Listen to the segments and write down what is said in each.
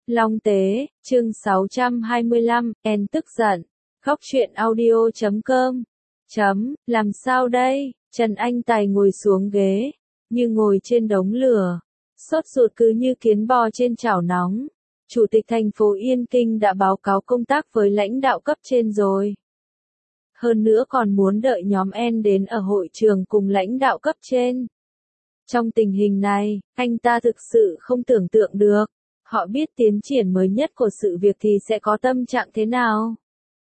Long Tế, chương 625, En tức giận. Khóc chuyện audio.com. Làm sao đây? Trần Anh Tài ngồi xuống ghế, như ngồi trên đống lửa, sốt ruột cứ như kiến bò trên chảo nóng. Chủ tịch thành phố Yên Kinh đã báo cáo công tác với lãnh đạo cấp trên rồi. Hơn nữa còn muốn đợi nhóm En đến ở hội trường cùng lãnh đạo cấp trên. Trong tình hình này, anh ta thực sự không tưởng tượng được, họ biết tiến triển mới nhất của sự việc thì sẽ có tâm trạng thế nào.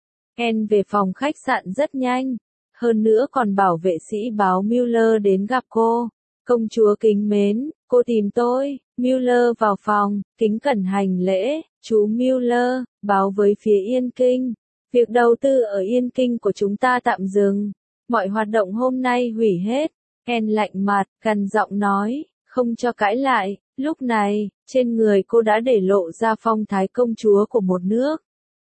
En về phòng khách sạn rất nhanh, hơn nữa còn bảo vệ sĩ báo Müller đến gặp cô. Công chúa kính mến, cô tìm tôi. Müller vào phòng, kính cẩn hành lễ. Chú Müller, báo với phía Yên Kinh. Việc đầu tư ở Yên Kinh của chúng ta tạm dừng. Mọi hoạt động hôm nay hủy hết. En lạnh mặt, gằn giọng nói, không cho cãi lại. Lúc này, trên người cô đã để lộ ra phong thái công chúa của một nước.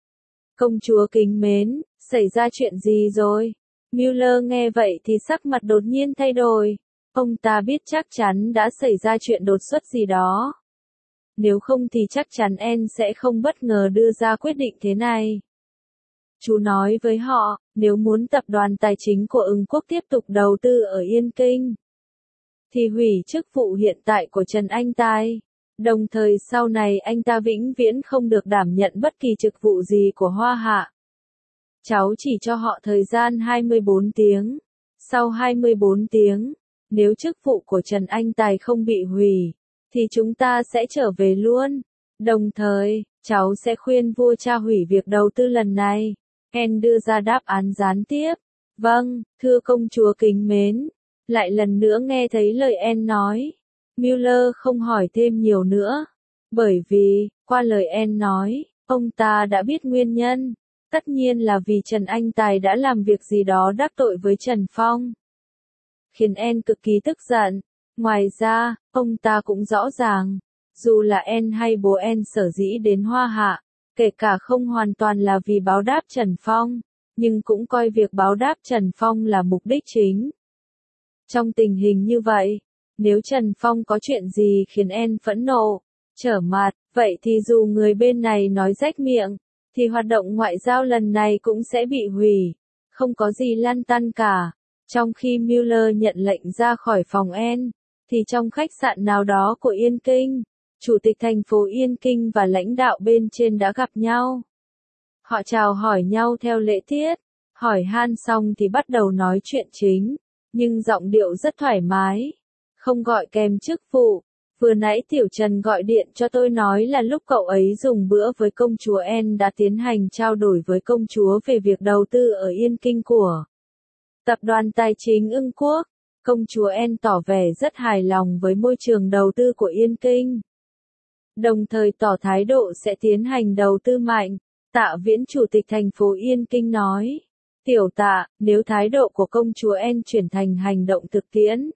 Công chúa kính mến, xảy ra chuyện gì rồi? Müller nghe vậy thì sắc mặt đột nhiên thay đổi. Ông ta biết chắc chắn đã xảy ra chuyện đột xuất gì đó. Nếu không thì chắc chắn En sẽ không bất ngờ đưa ra quyết định thế này. Chú nói với họ, nếu muốn tập đoàn tài chính của Ưng Quốc tiếp tục đầu tư ở Yên Kinh, thì hủy chức vụ hiện tại của Trần Anh Tài. Đồng thời sau này anh ta vĩnh viễn không được đảm nhận bất kỳ chức vụ gì của Hoa Hạ. Cháu chỉ cho họ thời gian 24 tiếng. Sau 24 tiếng, nếu chức vụ của Trần Anh Tài không bị hủy, thì chúng ta sẽ trở về luôn. Đồng thời, cháu sẽ khuyên vua cha hủy việc đầu tư lần này. En đưa ra đáp án gián tiếp. Vâng, thưa công chúa kính mến. Lại lần nữa nghe thấy lời En nói. Müller không hỏi thêm nhiều nữa. Bởi vì, qua lời En nói, ông ta đã biết nguyên nhân. Tất nhiên là vì Trần Anh Tài đã làm việc gì đó đắc tội với Trần Phong, khiến En cực kỳ tức giận. Ngoài ra, ông ta cũng rõ ràng, dù là En hay bố En sở dĩ đến Hoa Hạ, kể cả không hoàn toàn là vì báo đáp Trần Phong, nhưng cũng coi việc báo đáp Trần Phong là mục đích chính. Trong tình hình như vậy, nếu Trần Phong có chuyện gì khiến En phẫn nộ, trở mặt, vậy thì dù người bên này nói rách miệng, thì hoạt động ngoại giao lần này cũng sẽ bị hủy, không có gì lăn tăn cả. Trong khi Müller nhận lệnh ra khỏi phòng En, thì trong khách sạn nào đó của Yên Kinh, Chủ tịch thành phố Yên Kinh và lãnh đạo bên trên đã gặp nhau. Họ chào hỏi nhau theo lễ tiết, hỏi han xong thì bắt đầu nói chuyện chính, nhưng giọng điệu rất thoải mái, không gọi kèm chức vụ. Vừa nãy Tiểu Trần gọi điện cho tôi nói là lúc cậu ấy dùng bữa với công chúa En đã tiến hành trao đổi với công chúa về việc đầu tư ở Yên Kinh của Tập đoàn Tài chính Ưng Quốc. Công chúa En tỏ vẻ rất hài lòng với môi trường đầu tư của Yên Kinh, đồng thời tỏ thái độ sẽ tiến hành đầu tư mạnh. Tạ Viễn Chủ tịch thành phố Yên Kinh nói, Tiểu Tạ, nếu thái độ của công chúa En chuyển thành hành động thực tiễn,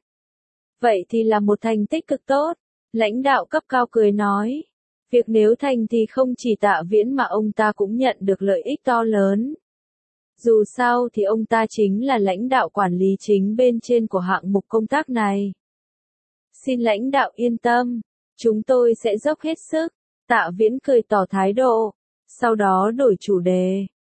vậy thì là một thành tích cực tốt. Lãnh đạo cấp cao cười nói, việc nếu thành thì không chỉ Tạ Viễn mà ông ta cũng nhận được lợi ích to lớn. Dù sao thì ông ta chính là lãnh đạo quản lý chính bên trên của hạng mục công tác này. Xin lãnh đạo yên tâm, chúng tôi sẽ dốc hết sức. Tạ Viễn cười tỏ thái độ, sau đó đổi chủ đề,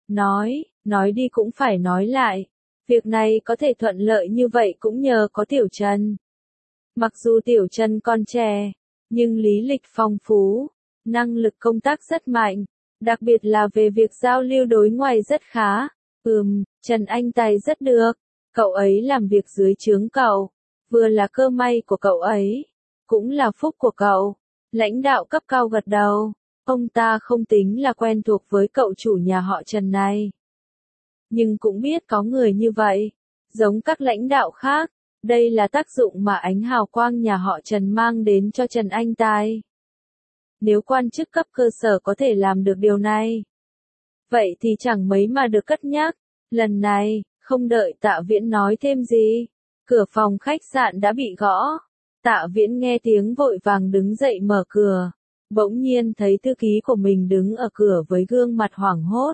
nói đi cũng phải nói lại. Việc này có thể thuận lợi như vậy cũng nhờ có Tiểu Trần. Mặc dù Tiểu Trần còn trẻ, nhưng lý lịch phong phú, năng lực công tác rất mạnh, đặc biệt là về việc giao lưu đối ngoại rất khá. Trần Anh Tài rất được, cậu ấy làm việc dưới trướng cậu, vừa là cơ may của cậu ấy, cũng là phúc của cậu. Lãnh đạo cấp cao gật đầu, ông ta không tính là quen thuộc với cậu chủ nhà họ Trần này, nhưng cũng biết có người như vậy, giống các lãnh đạo khác. Đây là tác dụng mà ánh hào quang nhà họ Trần mang đến cho Trần Anh Tài. Nếu quan chức cấp cơ sở có thể làm được điều này, vậy thì chẳng mấy mà được cất nhắc. Lần này, không đợi Tạ Viễn nói thêm gì, cửa phòng khách sạn đã bị gõ. Tạ Viễn nghe tiếng vội vàng đứng dậy mở cửa, bỗng nhiên thấy thư ký của mình đứng ở cửa với gương mặt hoảng hốt.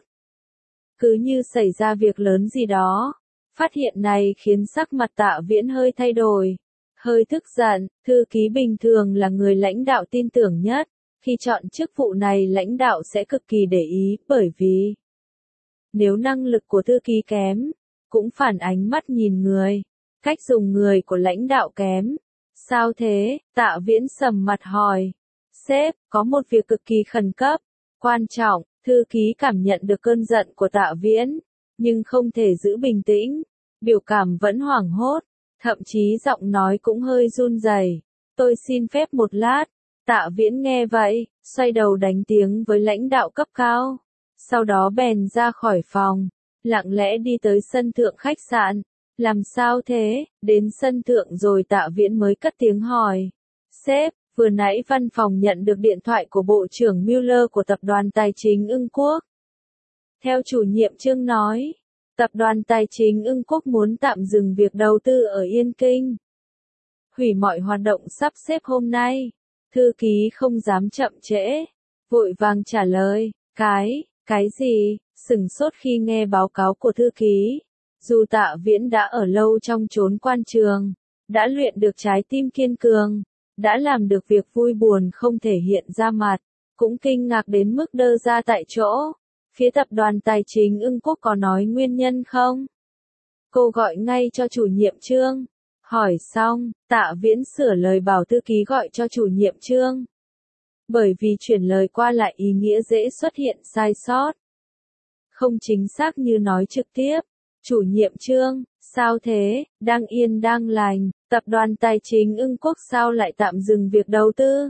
Cứ như xảy ra việc lớn gì đó. Phát hiện này khiến sắc mặt Tạ Viễn hơi thay đổi, hơi tức giận. Thư ký bình thường là người lãnh đạo tin tưởng nhất, Khi chọn chức vụ này lãnh đạo sẽ cực kỳ để ý, bởi vì nếu năng lực của thư ký kém, cũng phản ánh mắt nhìn người, cách dùng người của lãnh đạo kém. Sao thế? Tạ Viễn sầm mặt hỏi. Sếp, có một việc cực kỳ khẩn cấp, quan trọng. Thư ký cảm nhận được cơn giận của Tạ Viễn, nhưng không thể giữ bình tĩnh, biểu cảm vẫn hoảng hốt, thậm chí giọng nói cũng hơi run rẩy. Tôi xin phép một lát. Tạ Viễn nghe vậy, xoay đầu đánh tiếng với lãnh đạo cấp cao, sau đó bèn ra khỏi phòng, lặng lẽ đi tới sân thượng khách sạn. Làm sao thế? Đến sân thượng rồi Tạ Viễn mới cất tiếng hỏi. Sếp, vừa nãy văn phòng nhận được điện thoại của Bộ trưởng Mueller của Tập đoàn Tài chính Ưng Quốc. Theo chủ nhiệm Trương nói, Tập đoàn Tài chính Ưng Quốc muốn tạm dừng việc đầu tư ở Yên Kinh, hủy mọi hoạt động sắp xếp hôm nay. Thư ký không dám chậm trễ, vội vàng trả lời. Cái gì? Sửng sốt khi nghe báo cáo của thư ký. Dù Tạ Viễn đã ở lâu trong chốn quan trường, đã luyện được trái tim kiên cường, đã làm được việc vui buồn không thể hiện ra mặt, cũng kinh ngạc đến mức đơ ra tại chỗ. Phía Tập đoàn Tài chính Ưng Quốc có nói nguyên nhân không? Cô gọi ngay cho chủ nhiệm Trương. Hỏi xong, Tạ Viễn sửa lời bảo thư ký gọi cho chủ nhiệm Trương. Bởi vì chuyển lời qua lại ý nghĩa dễ xuất hiện sai sót, không chính xác như nói trực tiếp. Chủ nhiệm Trương, sao thế? Đang yên đang lành, Tập đoàn Tài chính Ưng Quốc sao lại tạm dừng việc đầu tư?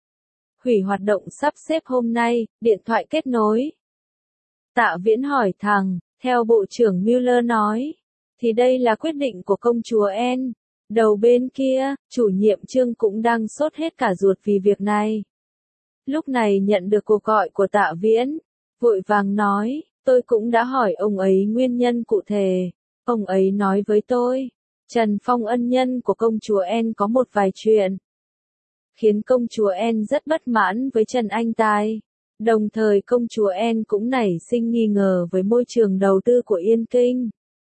Hủy hoạt động sắp xếp hôm nay, điện thoại kết nối. Tạ Viễn hỏi thẳng, theo Bộ trưởng Mueller nói, thì đây là quyết định của công chúa Anne. Đầu bên kia, chủ nhiệm Trương cũng đang sốt hết cả ruột vì việc này. Lúc này nhận được cuộc gọi của Tạ Viễn, vội vàng nói, tôi cũng đã hỏi ông ấy nguyên nhân cụ thể. Ông ấy nói với tôi, Trần Phong ân nhân của công chúa Anne có một vài chuyện, khiến công chúa Anne rất bất mãn với Trần Anh Tài. Đồng thời công chúa Anne cũng nảy sinh nghi ngờ với môi trường đầu tư của Yên Kinh.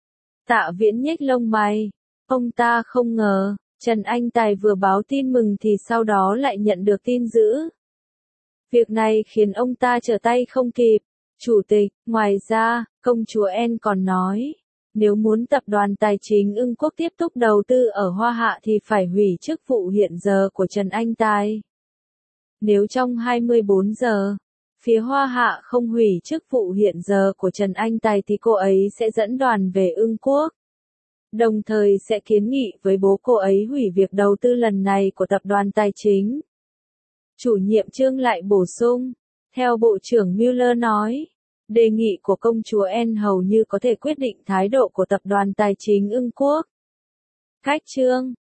Tạ Viễn nhếch lông mày. Ông ta không ngờ, Trần Anh Tài vừa báo tin mừng thì sau đó lại nhận được tin dữ. Việc này khiến ông ta trở tay không kịp. Chủ tịch, ngoài ra, công chúa Anne còn nói, nếu muốn Tập đoàn Tài chính Ưng Quốc tiếp tục đầu tư ở Hoa Hạ thì phải hủy chức vụ hiện giờ của Trần Anh Tài. Nếu trong 24 giờ, phía Hoa Hạ không hủy chức vụ hiện giờ của Trần Anh Tài thì cô ấy sẽ dẫn đoàn về Ưng Quốc. Đồng thời sẽ kiến nghị với bố cô ấy hủy việc đầu tư lần này của Tập đoàn Tài chính. Chủ nhiệm Trương lại bổ sung, theo Bộ trưởng Mueller nói, đề nghị của công chúa Anne hầu như có thể quyết định thái độ của Tập đoàn Tài chính Ưng Quốc. Cách Trương,